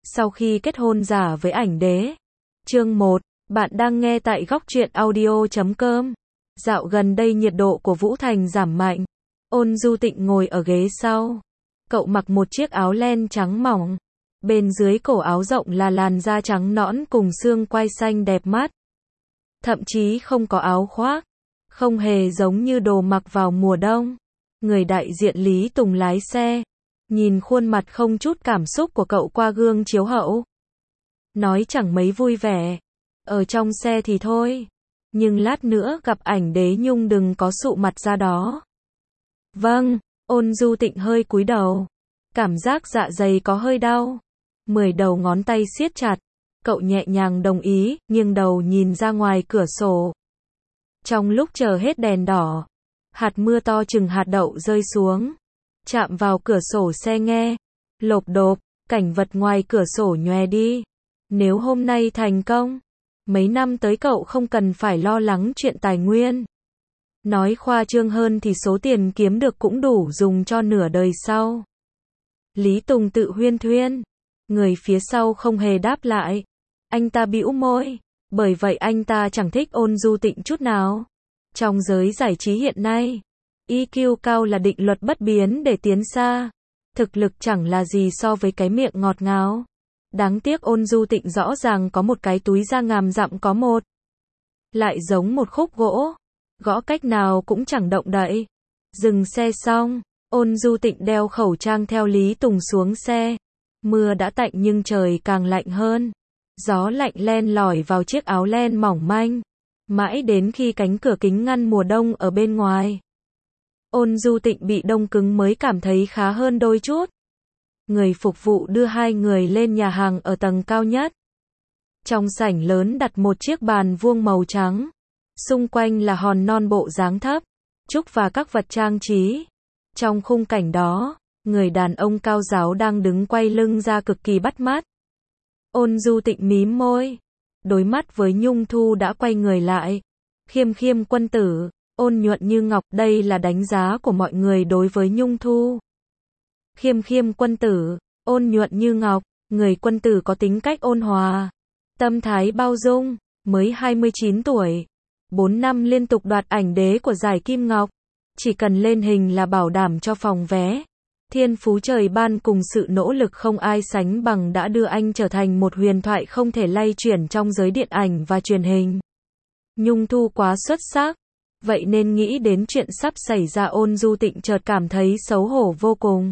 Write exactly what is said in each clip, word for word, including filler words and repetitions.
Sau khi kết hôn giả với ảnh đế. Chương một, bạn đang nghe tại góc truyện audio chấm com. Dạo gần đây nhiệt độ của Vũ Thành giảm mạnh. Ôn Du Tịnh ngồi ở ghế sau. Cậu mặc một chiếc áo len trắng mỏng. Bên dưới cổ áo rộng là làn da trắng nõn cùng xương quai xanh đẹp mắt. Thậm chí không có áo khoác. Không hề giống như đồ mặc vào mùa đông. Người đại diện Lý Tùng lái xe. Nhìn khuôn mặt không chút cảm xúc của cậu qua gương chiếu hậu. Nói chẳng mấy vui vẻ. Ở trong xe thì thôi. Nhưng lát nữa gặp ảnh đế Nhung đừng có sụ mặt ra đó. Vâng, Ôn Du Tịnh hơi cúi đầu. Cảm giác dạ dày có hơi đau. Mười đầu ngón tay siết chặt. Cậu nhẹ nhàng đồng ý, nghiêng đầu nhìn ra ngoài cửa sổ. Trong lúc chờ hết đèn đỏ, hạt mưa to chừng hạt đậu rơi xuống. Chạm vào cửa sổ xe nghe. Lộp độp, cảnh vật ngoài cửa sổ nhòe đi. Nếu hôm nay thành công, mấy năm tới cậu không cần phải lo lắng chuyện tài nguyên. Nói khoa trương hơn thì số tiền kiếm được cũng đủ dùng cho nửa đời sau. Lý Tùng tự huyên thuyên. Người phía sau không hề đáp lại. Anh ta bĩu môi. Bởi vậy anh ta chẳng thích Ôn Du Tịnh chút nào. Trong giới giải trí hiện nay, i kiu cao là định luật bất biến để tiến xa. Thực lực chẳng là gì so với cái miệng ngọt ngào. Đáng tiếc Ôn Du Tịnh rõ ràng có một cái túi da ngàm dặm có một. Lại giống một khúc gỗ. Gõ cách nào cũng chẳng động đậy. Dừng xe xong, Ôn Du Tịnh đeo khẩu trang theo Lý Tùng xuống xe. Mưa đã tạnh nhưng trời càng lạnh hơn. Gió lạnh len lỏi vào chiếc áo len mỏng manh. Mãi đến khi cánh cửa kính ngăn mùa đông ở bên ngoài. Ôn Du Tịnh bị đông cứng mới cảm thấy khá hơn đôi chút. Người phục vụ đưa hai người lên nhà hàng ở tầng cao nhất. Trong sảnh lớn đặt một chiếc bàn vuông màu trắng. Xung quanh là hòn non bộ dáng thấp, trúc và các vật trang trí. Trong khung cảnh đó, người đàn ông cao ráo đang đứng quay lưng ra cực kỳ bắt mắt. Ôn Du Tịnh mím môi. Đối mắt với Nhung Thu đã quay người lại. Khiêm khiêm quân tử, ôn nhuận như ngọc, đây là đánh giá của mọi người đối với Nhung Thu. Khiêm khiêm quân tử, ôn nhuận như ngọc, người quân tử có tính cách ôn hòa, tâm thái bao dung, mới hai mươi chín tuổi. bốn năm liên tục đoạt ảnh đế của giải Kim Ngọc. Chỉ cần lên hình là bảo đảm cho phòng vé. Thiên phú trời ban cùng sự nỗ lực không ai sánh bằng đã đưa anh trở thành một huyền thoại không thể lay chuyển trong giới điện ảnh và truyền hình. Nhung Thu quá xuất sắc. Vậy nên nghĩ đến chuyện sắp xảy ra Ôn Du Tịnh chợt cảm thấy xấu hổ vô cùng.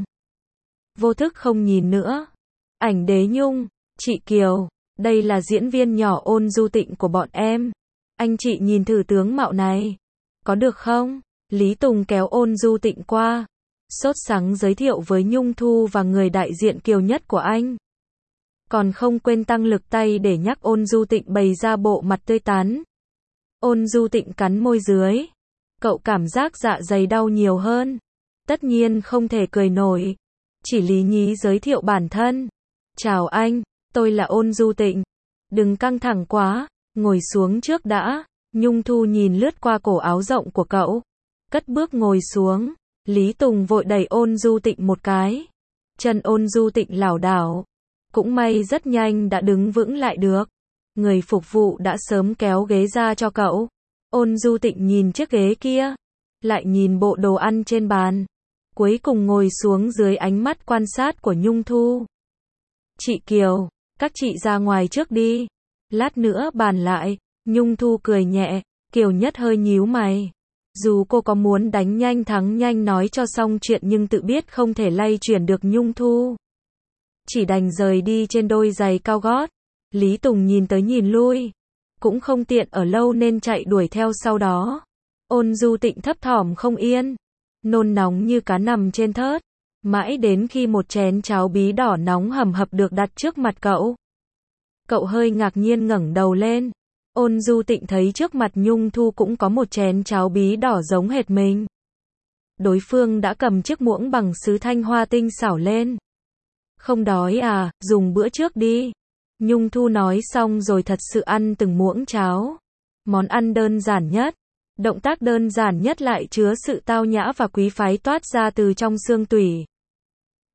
Vô thức không nhìn nữa. Ảnh đế Nhung, chị Kiều, đây là diễn viên nhỏ Ôn Du Tịnh của bọn em. Anh chị nhìn thử tướng mạo này. Có được không? Lý Tùng kéo Ôn Du Tịnh qua. Sốt sắng giới thiệu với Nhung Thu và người đại diện Kiều nhất của anh. Còn không quên tăng lực tay để nhắc Ôn Du Tịnh bày ra bộ mặt tươi tắn. Ôn Du Tịnh cắn môi dưới. Cậu cảm giác dạ dày đau nhiều hơn. Tất nhiên không thể cười nổi. Chỉ lý nhí giới thiệu bản thân. Chào anh, tôi là Ôn Du Tịnh. Đừng căng thẳng quá, ngồi xuống trước đã. Nhung Thu nhìn lướt qua cổ áo rộng của cậu. Cất bước ngồi xuống. Lý Tùng vội đẩy Ôn Du Tịnh một cái. Chân Ôn Du Tịnh lảo đảo. Cũng may rất nhanh đã đứng vững lại được. Người phục vụ đã sớm kéo ghế ra cho cậu. Ôn Du Tịnh nhìn chiếc ghế kia. Lại nhìn bộ đồ ăn trên bàn. Cuối cùng ngồi xuống dưới ánh mắt quan sát của Nhung Thu. Chị Kiều, các chị ra ngoài trước đi. Lát nữa bàn lại. Nhung Thu cười nhẹ. Kiều nhất hơi nhíu mày. Dù cô có muốn đánh nhanh thắng nhanh nói cho xong chuyện nhưng tự biết không thể lay chuyển được Nhung Thu. Chỉ đành rời đi trên đôi giày cao gót. Lý Tùng nhìn tới nhìn lui. Cũng không tiện ở lâu nên chạy đuổi theo sau đó. Ôn Du Tịnh thấp thỏm không yên. Nôn nóng như cá nằm trên thớt. Mãi đến khi một chén cháo bí đỏ nóng hầm hập được đặt trước mặt cậu. Cậu hơi ngạc nhiên ngẩng đầu lên. Ôn Du Tịnh thấy trước mặt Nhung Thu cũng có một chén cháo bí đỏ giống hệt mình. Đối phương đã cầm chiếc muỗng bằng sứ thanh hoa tinh xảo lên. Không đói à, dùng bữa trước đi. Nhung Thu nói xong rồi thật sự ăn từng muỗng cháo. Món ăn đơn giản nhất. Động tác đơn giản nhất lại chứa sự tao nhã và quý phái toát ra từ trong xương tủy.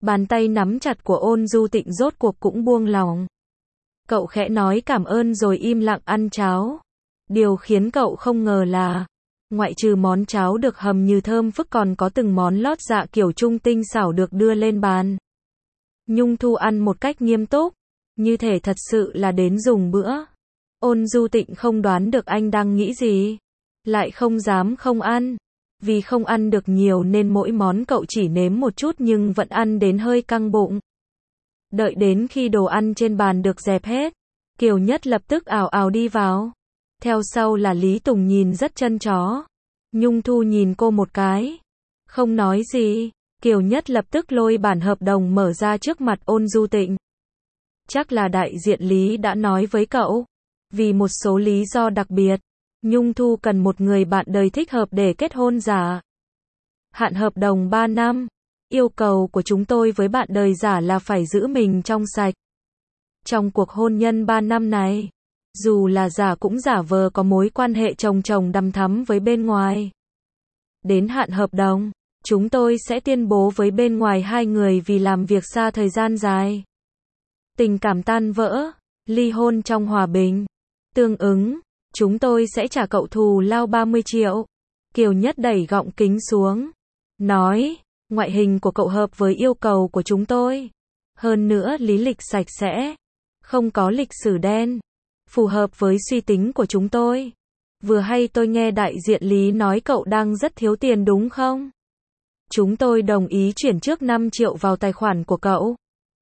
Bàn tay nắm chặt của Ôn Du Tịnh rốt cuộc cũng buông lỏng. Cậu khẽ nói cảm ơn rồi im lặng ăn cháo. Điều khiến cậu không ngờ là, ngoại trừ món cháo được hầm như thơm phức còn có từng món lót dạ kiểu Trung tinh xảo được đưa lên bàn. Nhung Thu ăn một cách nghiêm túc, như thể thật sự là đến dùng bữa. Ôn Du Tịnh không đoán được anh đang nghĩ gì, lại không dám không ăn. Vì không ăn được nhiều nên mỗi món cậu chỉ nếm một chút nhưng vẫn ăn đến hơi căng bụng. Đợi đến khi đồ ăn trên bàn được dẹp hết, Kiều Nhất lập tức ào ào đi vào. Theo sau là Lý Tùng nhìn rất chân chó. Nhung Thu nhìn cô một cái, không nói gì. Kiều Nhất lập tức lôi bản hợp đồng mở ra trước mặt Ôn Du Tịnh. Chắc là đại diện Lý đã nói với cậu. Vì một số lý do đặc biệt, Nhung Thu cần một người bạn đời thích hợp để kết hôn giả. Hạn hợp đồng ba năm. Yêu cầu của chúng tôi với bạn đời giả là phải giữ mình trong sạch. Trong cuộc hôn nhân ba năm này, dù là giả cũng giả vờ có mối quan hệ chồng chồng đằm thắm với bên ngoài. Đến hạn hợp đồng, chúng tôi sẽ tuyên bố với bên ngoài hai người vì làm việc xa thời gian dài. Tình cảm tan vỡ, ly hôn trong hòa bình. Tương ứng, chúng tôi sẽ trả cậu thù lao ba mươi triệu. Kiều Nhất đẩy gọng kính xuống, nói, ngoại hình của cậu hợp với yêu cầu của chúng tôi. Hơn nữa lý lịch sạch sẽ, không có lịch sử đen, phù hợp với suy tính của chúng tôi. Vừa hay tôi nghe đại diện Lý nói cậu đang rất thiếu tiền đúng không? Chúng tôi đồng ý chuyển trước năm triệu vào tài khoản của cậu.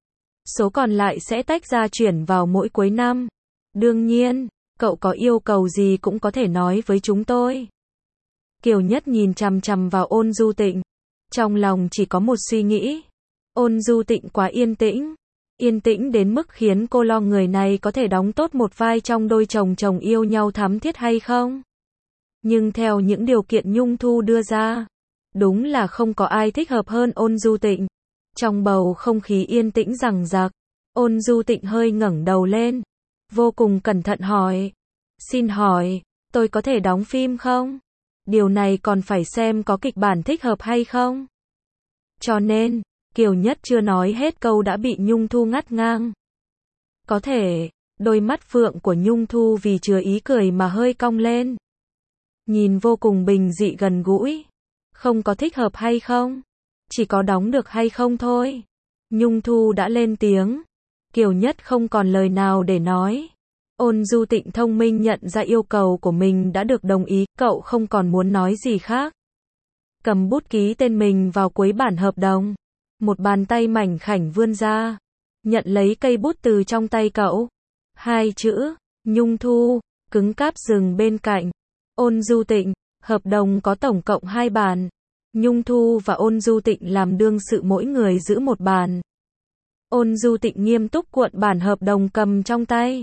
Số còn lại sẽ tách ra chuyển vào mỗi cuối năm. Đương nhiên, cậu có yêu cầu gì cũng có thể nói với chúng tôi. Kiều Nhất nhìn chằm chằm vào Ôn Du Tịnh. Trong lòng chỉ có một suy nghĩ. Ôn Du Tịnh quá yên tĩnh. Yên tĩnh đến mức khiến cô lo người này có thể đóng tốt một vai trong đôi chồng chồng yêu nhau thắm thiết hay không. Nhưng theo những điều kiện Nhung Thu đưa ra, đúng là không có ai thích hợp hơn Ôn Du Tịnh. Trong bầu không khí yên tĩnh rằng rạc, Ôn Du Tịnh hơi ngẩng đầu lên, vô cùng cẩn thận hỏi. Xin hỏi, tôi có thể đóng phim không? Điều này còn phải xem có kịch bản thích hợp hay không. Cho nên, Kiều Nhất chưa nói hết câu đã bị Nhung Thu ngắt ngang. Có thể, đôi mắt phượng của Nhung Thu vì chứa ý cười mà hơi cong lên. Nhìn vô cùng bình dị gần gũi. Không có thích hợp hay không, chỉ có đóng được hay không thôi. Nhung Thu đã lên tiếng. Kiều Nhất không còn lời nào để nói. Ôn Du Tịnh thông minh nhận ra yêu cầu của mình đã được đồng ý, cậu không còn muốn nói gì khác. Cầm bút ký tên mình vào cuối bản hợp đồng. Một bàn tay mảnh khảnh vươn ra, nhận lấy cây bút từ trong tay cậu. Hai chữ, Nhung Thu, cứng cáp dừng bên cạnh. Ôn Du Tịnh, hợp đồng có tổng cộng hai bản. Nhung Thu và Ôn Du Tịnh làm đương sự mỗi người giữ một bản. Ôn Du Tịnh nghiêm túc cuộn bản hợp đồng cầm trong tay.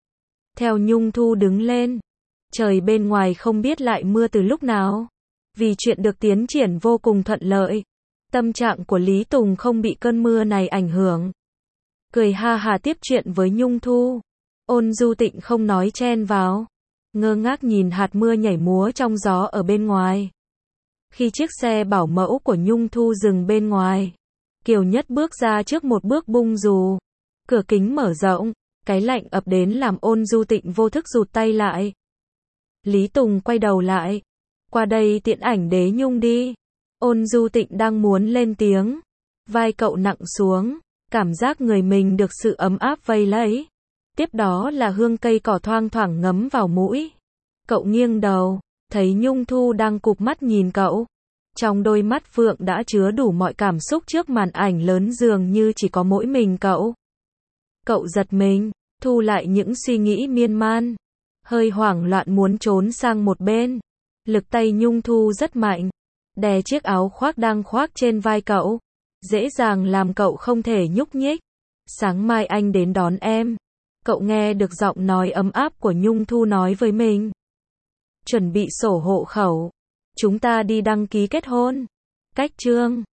Theo Nhung Thu đứng lên, trời bên ngoài không biết lại mưa từ lúc nào. Vì chuyện được tiến triển vô cùng thuận lợi, tâm trạng của Lý Tùng không bị cơn mưa này ảnh hưởng. Cười ha hà tiếp chuyện với Nhung Thu. Ôn Du Tịnh không nói chen vào, ngơ ngác nhìn hạt mưa nhảy múa trong gió ở bên ngoài. Khi chiếc xe bảo mẫu của Nhung Thu dừng bên ngoài, Kiều Nhất bước ra trước một bước bung dù. Cửa kính mở rộng, cái lạnh ập đến làm Ôn Du Tịnh vô thức rụt tay lại. Lý Tùng quay đầu lại. Qua đây tiễn ảnh đế Nhung đi. Ôn Du Tịnh đang muốn lên tiếng. Vai cậu nặng xuống, cảm giác người mình được sự ấm áp vây lấy. Tiếp đó là hương cây cỏ thoang thoảng ngấm vào mũi. Cậu nghiêng đầu, thấy Nhung Thu đang cụp mắt nhìn cậu. Trong đôi mắt phượng đã chứa đủ mọi cảm xúc trước màn ảnh lớn dường như chỉ có mỗi mình cậu. Cậu giật mình, thu lại những suy nghĩ miên man. Hơi hoảng loạn muốn trốn sang một bên. Lực tay Nhung Thu rất mạnh, đè chiếc áo khoác đang khoác trên vai cậu, dễ dàng làm cậu không thể nhúc nhích. Sáng mai anh đến đón em. Cậu nghe được giọng nói ấm áp của Nhung Thu nói với mình. Chuẩn bị sổ hộ khẩu. Chúng ta đi đăng ký kết hôn. Cách chương